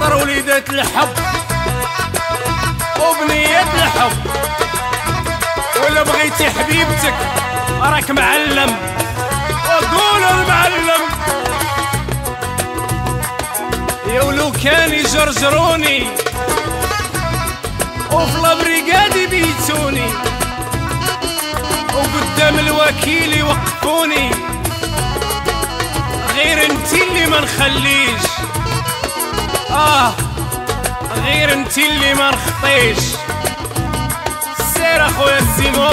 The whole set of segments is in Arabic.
خاطر وليدات الحب وبنية الحب، ولا بغيتي حبيبتك راك معلم وقول المعلم. يا ولو كان يجرجروني وفي لابريكادي بيتوني وقدام الوكيل يوقفوني، غير انتي اللي ما نخليش، غير انتي اللي ما نخطيش. سير اخويا السيمو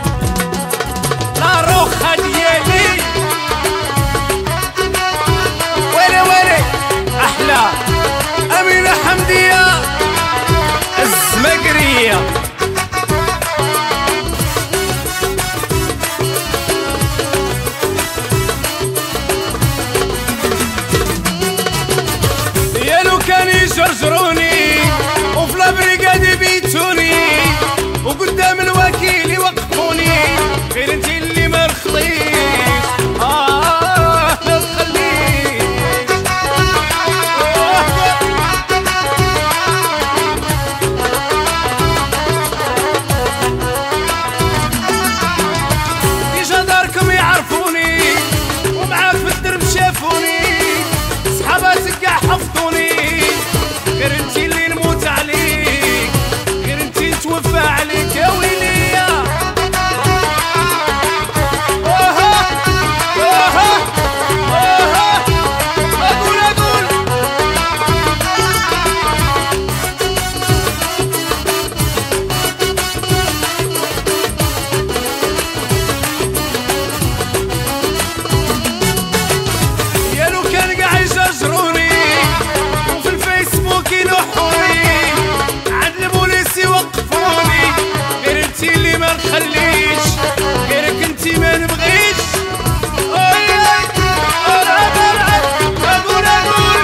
لا روخة ديالي، ويلي ويلي احلى امينة حمدية الزمقرية. يا لو كان يجرجروني وفي لابريكادي بيتوني وقدام الوكيل يوقفوني، غير انتي اللي ما نخليش، ما تخليش. ديجا داركم يعرفوني ومعاك في الدرب شافوني، صحاباتك كاع حفظوني، غير انتي اللي نموت عليك، غير انتي نتوفى عليك يا ويليا. اقول يا لو كان قاع يجرجروني وفي الفيسبوك يلوحوني، عند البوليس يوقفوني، غير انتي اللي ما نخليش، غيرك انتي ما نبغيش. اقول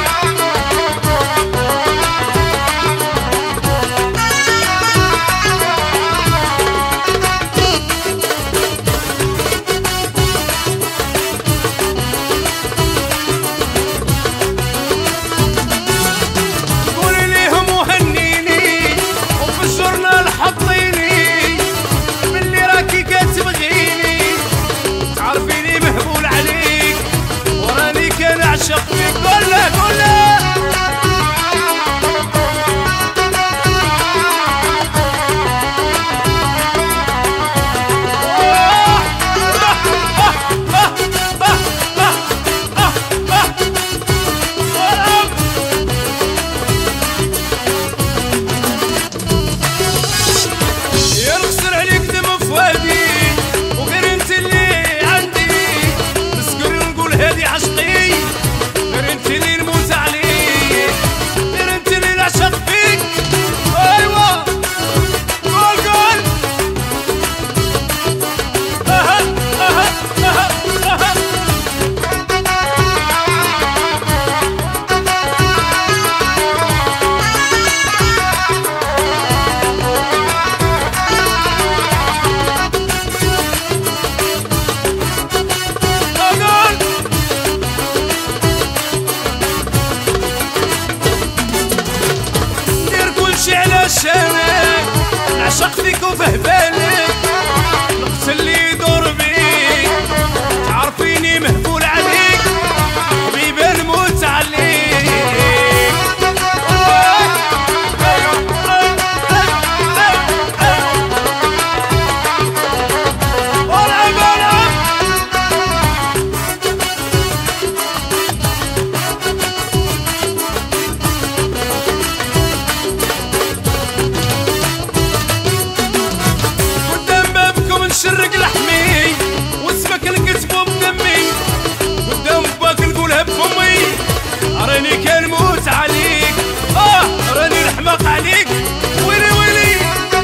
قولي ليهم وهنيني وفي الجورنال حطيني باللي راكي كتبغيني، تعرفيني مهبول عليك وراني كنعشق فيك. قولها قولها يا نخسر عليك دم فؤادي وغير انت اللي عندي، نسكر نقول هادي عشقي، غير انت اللي نموت عليك، غير انت اللي نعشق فيك. ايوا قول قول ندير كلشي علشانك، نعشق فيك وفيه بالك، نقتل اللي يدور بيك، تعرفيني مهبول عليك، حبيبي نموت عليك. والعب والعب قدام بابكم نشرق لحمي واسمك نكتبو بدمي، قدام باك نقولها بفمي، راني كنموت عليك، راني نحماق عليك. ويلي ويلي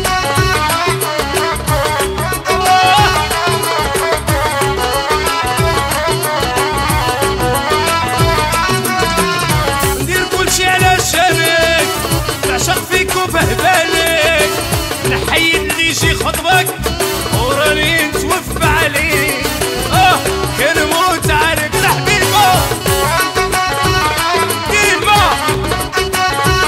ندير كلشي علشانك، نعشق فيك وفيه بالك، نحيي اللي يجي خطبك وراني نتوفى عليك، كنموت عليك الحبيبة ديما.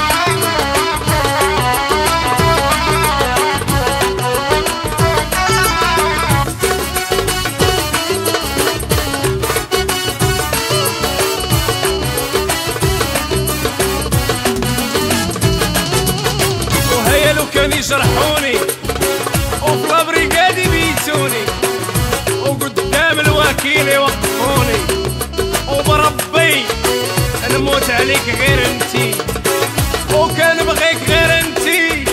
جرحوني وفي لابريكادي بيتوني وقدام الوكيل يوقفوني وبربي نموت عليك غير انتي وكان بغيك غير انتي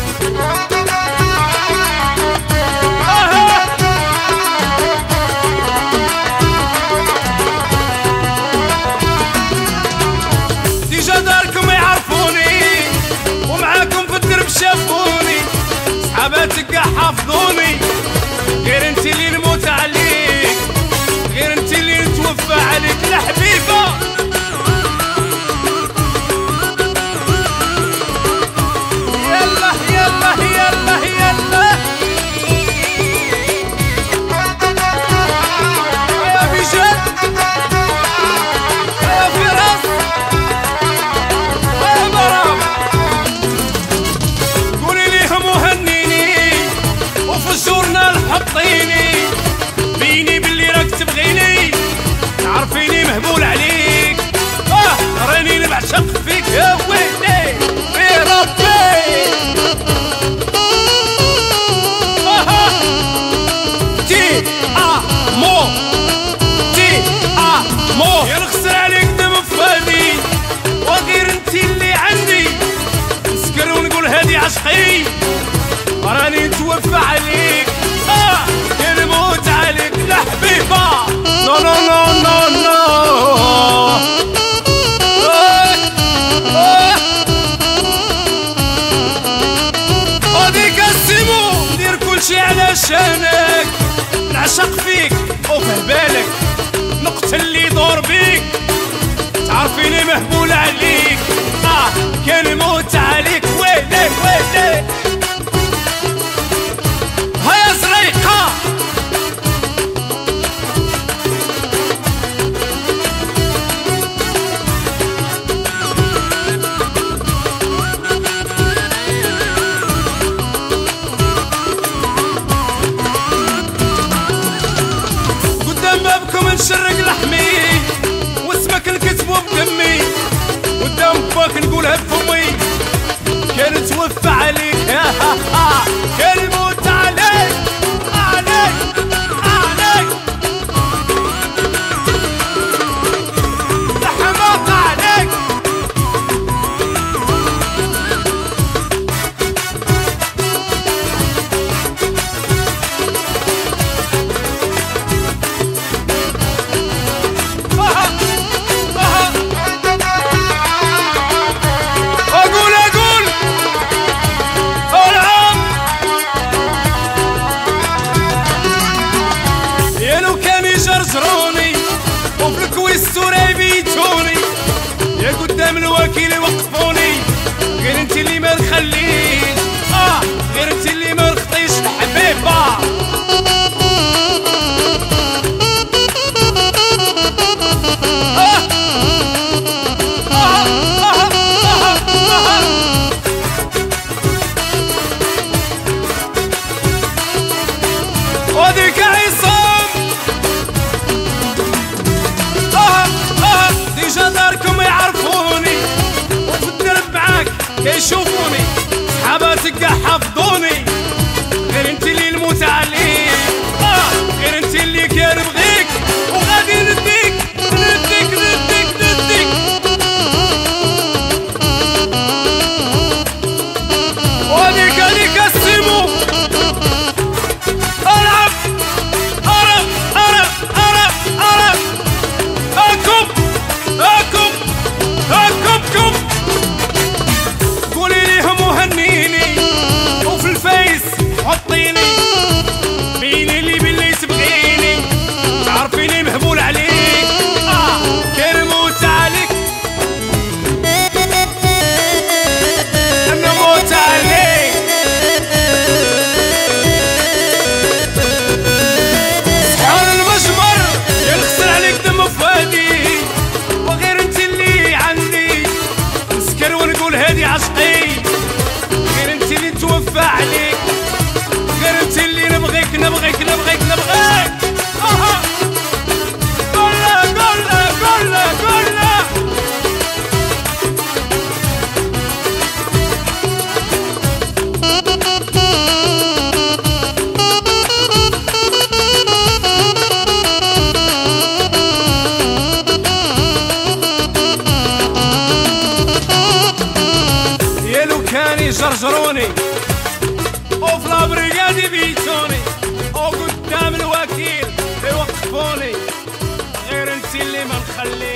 ديجا داركم يعرفوني ومعاكم في الدرب شافوني صحاباتك كاع حافظوني غير انتي اللي نموت عليك غير انتي اللي نتوفى عليك الحبيبه يلا يلا يلا يلا يا بيجان يا فراس يا برام قولي ليهم وهنيني وفي الجورنال حطيني بيني باللي راك تبغيني تعرفيني مهبول عليك راني نبعشق فيك يا ويلي في ربي تي مو تي مو ينخسر عليك دم فادي وغير انتي اللي عندي نسكر ونقول هادي عشقي راني نتوفى عليك نموت عليك الحبيبه نو نو نو نو نو هاديك السيمو ندير كلشي علشانك نعشق فيك وفه بالك نقتل اللي يدور بيك تعرفيني مهبول عليك كان موت عليك ويلي ويلي هيا زريقه نشرق لحمي واسمك نكتبو بدمي قدام باك نقولها بفمي كان توفى عليك كان يموت عليك عليك عليك الحماق عليك جرجروني وفي الكويس السوري بيتوني يا قدام الوكيل يوقفوني غير انتي اللي ما نخليش غير انتي اللي ما نخطيش الحبيبه وديك عصام ديجا داركم يعرفوني وفي الدرب معاك كيشوفوني صحاباتك كاع حافظوني غير انتي اللي نموت عليك غير انتي اللي كان بغيك وغادي نديك نديك نديك نديك وهاديك هاديك السيمو العب ارب ارب ارب ارب اكم اكم اكم قولي ليهم وهنيني وفي الفيس حطيني بيني اللي باللي تبغيني تعرفيني مهبول عليك كان موت عليك انا موت عليك صحان المجمر ينخسر عليك دم فادي وغير انت اللي عندي نسكر ونقول هادي عشقي غير انت اللي نتوفى عليك غير انت اللي نبغيك نبغيك نبغيك نبغيك قولها قولها قولها قولها ولادي بيتوني وقدام الوكيل يوقفوني غير انت اللي ما نخلي